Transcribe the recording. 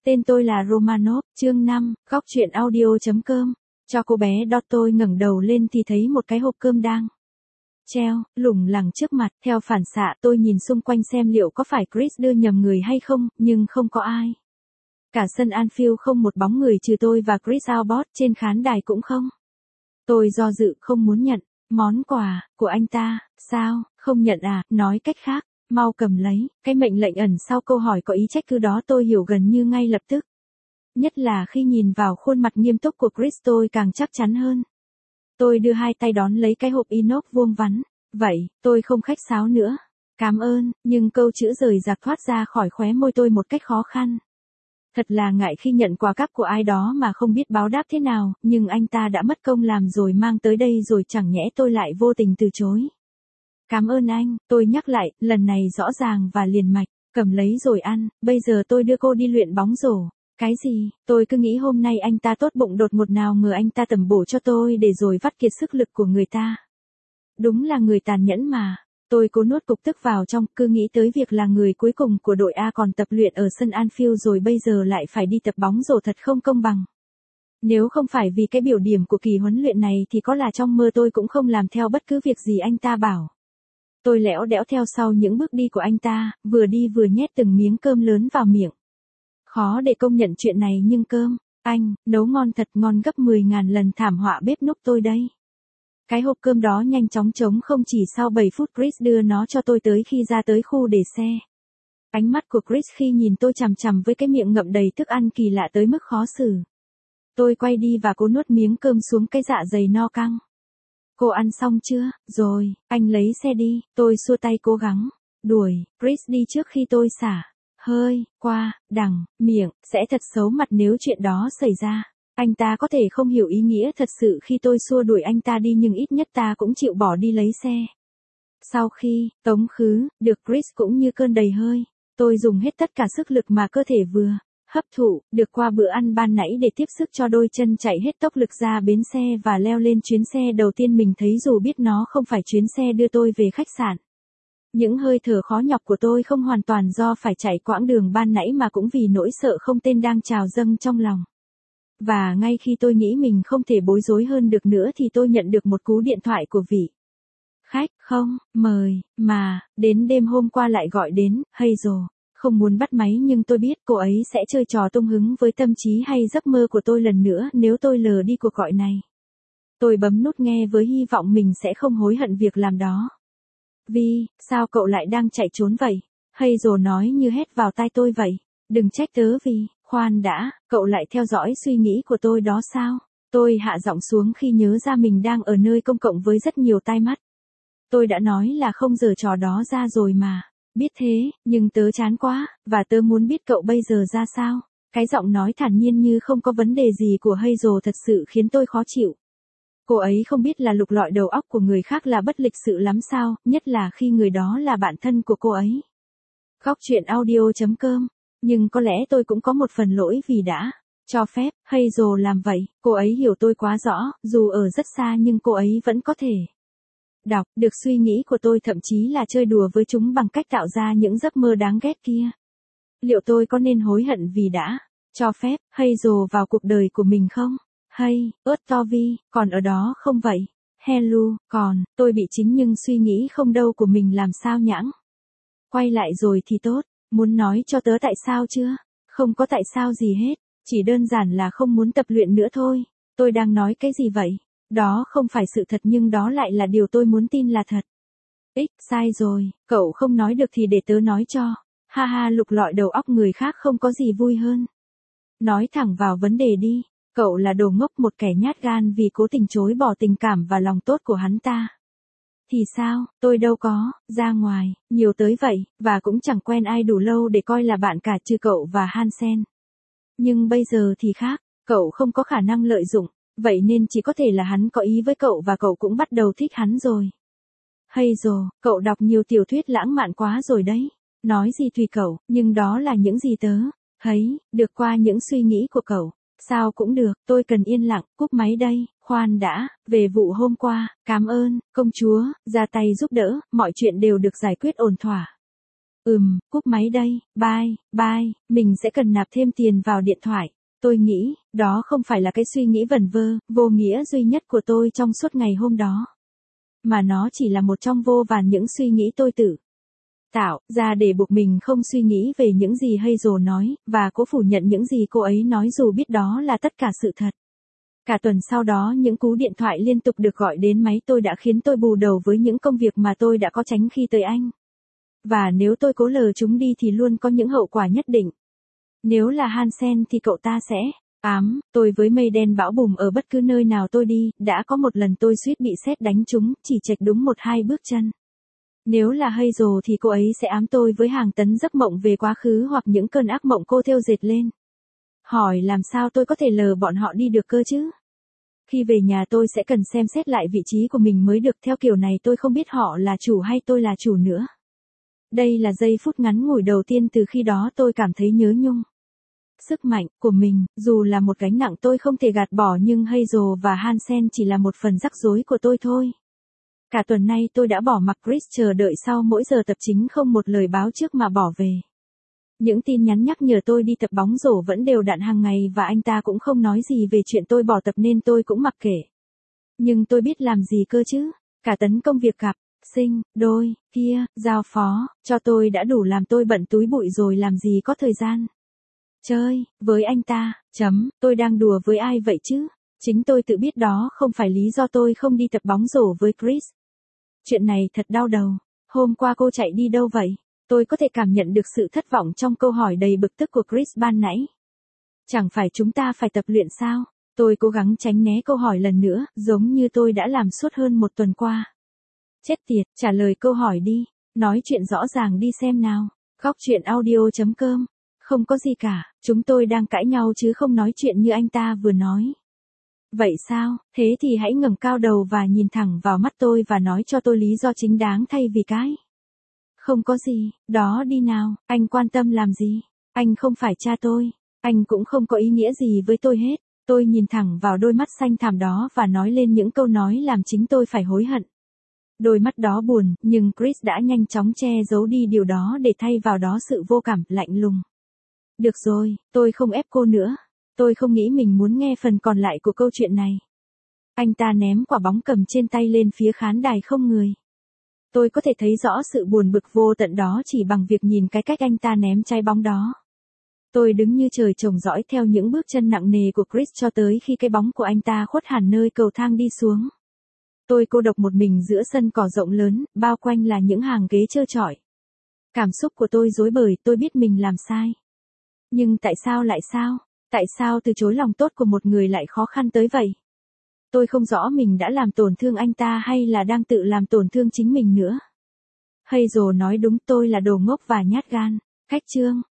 Tên tôi là Romanov, chương 5, góc truyện audio.com. Cho cô bé đó, tôi ngẩng đầu lên thì thấy một cái hộp cơm đang treo, lủng lẳng trước mặt. Theo phản xạ tôi nhìn xung quanh xem liệu có phải Chris đưa nhầm người hay không, nhưng không có ai. Cả sân Anfield không một bóng người trừ tôi và Chris Albot, trên khán đài cũng không. Tôi do dự không muốn nhận. Món quà của anh ta, sao, không nhận à, nói cách khác, mau cầm lấy. Cái mệnh lệnh ẩn sau câu hỏi có ý trách cứ đó tôi hiểu gần như ngay lập tức. Nhất là khi nhìn vào khuôn mặt nghiêm túc của Chris tôi càng chắc chắn hơn. Tôi đưa hai tay đón lấy cái hộp inox vuông vắn. Vậy, tôi không khách sáo nữa. Cảm ơn, nhưng câu chữ rời rạc thoát ra khỏi khóe môi tôi một cách khó khăn. Thật là ngại khi nhận quà cáp của ai đó mà không biết báo đáp thế nào, nhưng anh ta đã mất công làm rồi mang tới đây rồi chẳng nhẽ tôi lại vô tình từ chối. Cảm ơn anh, tôi nhắc lại, lần này rõ ràng và liền mạch, cầm lấy rồi ăn, bây giờ tôi đưa cô đi luyện bóng rổ. Cái gì, tôi cứ nghĩ hôm nay anh ta tốt bụng đột ngột, nào ngờ anh ta tẩm bổ cho tôi để rồi vắt kiệt sức lực của người ta. Đúng là người tàn nhẫn mà. Tôi cố nuốt cục tức vào trong, cứ nghĩ tới việc là người cuối cùng của đội A còn tập luyện ở sân Anfield rồi bây giờ lại phải đi tập bóng rổ, thật không công bằng. Nếu không phải vì cái biểu điểm của kỳ huấn luyện này thì có là trong mơ tôi cũng không làm theo bất cứ việc gì anh ta bảo. Tôi lẽo đẽo theo sau những bước đi của anh ta, vừa đi vừa nhét từng miếng cơm lớn vào miệng. Khó để công nhận chuyện này nhưng cơm, anh, nấu ngon thật, ngon gấp 10.000 lần thảm họa bếp núc tôi đây. Cái hộp cơm đó nhanh chóng trống không, chỉ sau 7 phút Chris đưa nó cho tôi tới khi ra tới khu để xe. Ánh mắt của Chris khi nhìn tôi chằm chằm với cái miệng ngậm đầy thức ăn kỳ lạ tới mức khó xử. Tôi quay đi và cố nuốt miếng cơm xuống cái dạ dày no căng. Cô ăn xong chưa? Rồi, anh lấy xe đi, tôi xua tay cố gắng đuổi Chris đi trước khi tôi xả hơi qua đằng miệng, sẽ thật xấu mặt nếu chuyện đó xảy ra. Anh ta có thể không hiểu ý nghĩa thật sự khi tôi xua đuổi anh ta đi, nhưng ít nhất ta cũng chịu bỏ đi lấy xe. Sau khi tống khứ được Chris cũng như cơn đầy hơi, tôi dùng hết tất cả sức lực mà cơ thể vừa hấp thụ được qua bữa ăn ban nãy để tiếp sức cho đôi chân chạy hết tốc lực ra bến xe và leo lên chuyến xe đầu tiên mình thấy, dù biết nó không phải chuyến xe đưa tôi về khách sạn. Những hơi thở khó nhọc của tôi không hoàn toàn do phải chạy quãng đường ban nãy mà cũng vì nỗi sợ không tên đang trào dâng trong lòng. Và ngay khi tôi nghĩ mình không thể bối rối hơn được nữa thì tôi nhận được một cú điện thoại của vị khách không mời mà đến đêm hôm qua lại gọi đến. Hazel không muốn bắt máy nhưng tôi biết cô ấy sẽ chơi trò tung hứng với tâm trí hay giấc mơ của tôi lần nữa nếu tôi lờ đi cuộc gọi này. Tôi bấm nút nghe với hy vọng mình sẽ không hối hận việc làm đó. Vi, sao cậu lại đang chạy trốn vậy? Hazel nói như hét vào tai tôi vậy. Đừng trách tớ vì, khoan đã, cậu lại theo dõi suy nghĩ của tôi đó sao? Tôi hạ giọng xuống khi nhớ ra mình đang ở nơi công cộng với rất nhiều tai mắt. Tôi đã nói là không giở trò đó ra rồi mà. Biết thế, nhưng tớ chán quá, và tớ muốn biết cậu bây giờ ra sao. Cái giọng nói thản nhiên như không có vấn đề gì của Hazel thật sự khiến tôi khó chịu. Cô ấy không biết là lục lọi đầu óc của người khác là bất lịch sự lắm sao, nhất là khi người đó là bạn thân của cô ấy. Góc truyện audio.com. Nhưng có lẽ tôi cũng có một phần lỗi vì đã cho phép Hazel làm vậy. Cô ấy hiểu tôi quá rõ, dù ở rất xa nhưng cô ấy vẫn có thể đọc được suy nghĩ của tôi, thậm chí là chơi đùa với chúng bằng cách tạo ra những giấc mơ đáng ghét kia. Liệu tôi có nên hối hận vì đã cho phép Hazel vào cuộc đời của mình không? Hay, Tovi, còn ở đó không vậy? Hello, còn, tôi bị chính nhưng suy nghĩ không đâu của mình làm sao nhãng. Quay lại rồi thì tốt, muốn nói cho tớ tại sao chưa? Không có tại sao gì hết, chỉ đơn giản là không muốn tập luyện nữa thôi. Tôi đang nói cái gì vậy? Đó không phải sự thật nhưng đó lại là điều tôi muốn tin là thật. Sai rồi, cậu không nói được thì để tớ nói cho. Ha ha, lục lọi đầu óc người khác không có gì vui hơn. Nói thẳng vào vấn đề đi. Cậu là đồ ngốc, một kẻ nhát gan vì cố tình chối bỏ tình cảm và lòng tốt của hắn ta. Thì sao, tôi đâu có ra ngoài nhiều tới vậy, và cũng chẳng quen ai đủ lâu để coi là bạn cả trừ cậu và Hansen. Nhưng bây giờ thì khác, cậu không có khả năng lợi dụng, vậy nên chỉ có thể là hắn có ý với cậu và cậu cũng bắt đầu thích hắn rồi. Hazel, cậu đọc nhiều tiểu thuyết lãng mạn quá rồi đấy. Nói gì tùy cậu, nhưng đó là những gì tớ thấy được qua những suy nghĩ của cậu. Sao cũng được, tôi cần yên lặng, cúp máy đây. Khoan đã, về vụ hôm qua, cảm ơn, công chúa, ra tay giúp đỡ, mọi chuyện đều được giải quyết ổn thỏa. Cúp máy đây, bye, mình sẽ cần nạp thêm tiền vào điện thoại. Tôi nghĩ, đó không phải là cái suy nghĩ vẩn vơ, vô nghĩa duy nhất của tôi trong suốt ngày hôm đó. Mà nó chỉ là một trong vô vàn những suy nghĩ tôi tự tạo ra để buộc mình không suy nghĩ về những gì Hazel nói, và cố phủ nhận những gì cô ấy nói dù biết đó là tất cả sự thật. Cả tuần sau đó những cú điện thoại liên tục được gọi đến máy tôi đã khiến tôi bù đầu với những công việc mà tôi đã có tránh khi tới Anh. Và nếu tôi cố lờ chúng đi thì luôn có những hậu quả nhất định. Nếu là Hansen thì cậu ta sẽ tôi với mây đen bão bùng ở bất cứ nơi nào tôi đi, đã có một lần tôi suýt bị sét đánh trúng, chỉ chệch đúng 1-2 bước chân. Nếu là Hazel thì cô ấy sẽ ám tôi với hàng tấn giấc mộng về quá khứ hoặc những cơn ác mộng cô thêu dệt lên. Hỏi làm sao tôi có thể lờ bọn họ đi được cơ chứ? Khi về nhà tôi sẽ cần xem xét lại vị trí của mình mới được, theo kiểu này tôi không biết họ là chủ hay tôi là chủ nữa. Đây là giây phút ngắn ngủi đầu tiên từ khi đó tôi cảm thấy nhớ nhung. Sức mạnh của mình, dù là một gánh nặng tôi không thể gạt bỏ, nhưng Hazel và Hansen chỉ là một phần rắc rối của tôi thôi. Cả tuần nay tôi đã bỏ mặc Chris chờ đợi sau mỗi giờ tập chính, không một lời báo trước mà bỏ về. Những tin nhắn nhắc nhở tôi đi tập bóng rổ vẫn đều đặn hàng ngày và anh ta cũng không nói gì về chuyện tôi bỏ tập nên tôi cũng mặc kệ. Nhưng tôi biết làm gì cơ chứ, cả tấn công việc gặp, sinh, đôi, kia, giao phó, cho tôi đã đủ làm tôi bận túi bụi rồi làm gì có thời gian chơi với anh ta. Tôi đang đùa với ai vậy chứ? Chính tôi tự biết đó không phải lý do tôi không đi tập bóng rổ với Chris. Chuyện này thật đau đầu. Hôm qua cô chạy đi đâu vậy? Tôi có thể cảm nhận được sự thất vọng trong câu hỏi đầy bực tức của Chris ban nãy. Chẳng phải chúng ta phải tập luyện sao? Tôi cố gắng tránh né câu hỏi lần nữa, giống như tôi đã làm suốt hơn một tuần qua. Chết tiệt, trả lời câu hỏi đi. Nói chuyện rõ ràng đi xem nào. Góc truyện audio.com. Không có gì cả, chúng tôi đang cãi nhau chứ không nói chuyện như anh ta vừa nói. Vậy sao, thế thì hãy ngẩng cao đầu và nhìn thẳng vào mắt tôi và nói cho tôi lý do chính đáng thay vì cái. Không có gì, đó đi nào, anh quan tâm làm gì? Anh không phải cha tôi, anh cũng không có ý nghĩa gì với tôi hết. Tôi nhìn thẳng vào đôi mắt xanh thẳm đó và nói lên những câu nói làm chính tôi phải hối hận. Đôi mắt đó buồn, nhưng Chris đã nhanh chóng che giấu đi điều đó để thay vào đó sự vô cảm, lạnh lùng. Được rồi, tôi không ép cô nữa. Tôi không nghĩ mình muốn nghe phần còn lại của câu chuyện này. Anh ta ném quả bóng cầm trên tay lên phía khán đài không người. Tôi có thể thấy rõ sự buồn bực vô tận đó chỉ bằng việc nhìn cái cách anh ta ném trái bóng đó. Tôi đứng như trời trồng dõi theo những bước chân nặng nề của Chris cho tới khi cái bóng của anh ta khuất hẳn nơi cầu thang đi xuống. Tôi cô độc một mình giữa sân cỏ rộng lớn, bao quanh là những hàng ghế trơ trọi. Cảm xúc của tôi rối bời, tôi biết mình làm sai. Nhưng tại sao lại sao? Tại sao từ chối lòng tốt của một người lại khó khăn tới vậy? Tôi không rõ mình đã làm tổn thương anh ta hay là đang tự làm tổn thương chính mình nữa. Hazel nói đúng, tôi là đồ ngốc và nhát gan. Khách chương.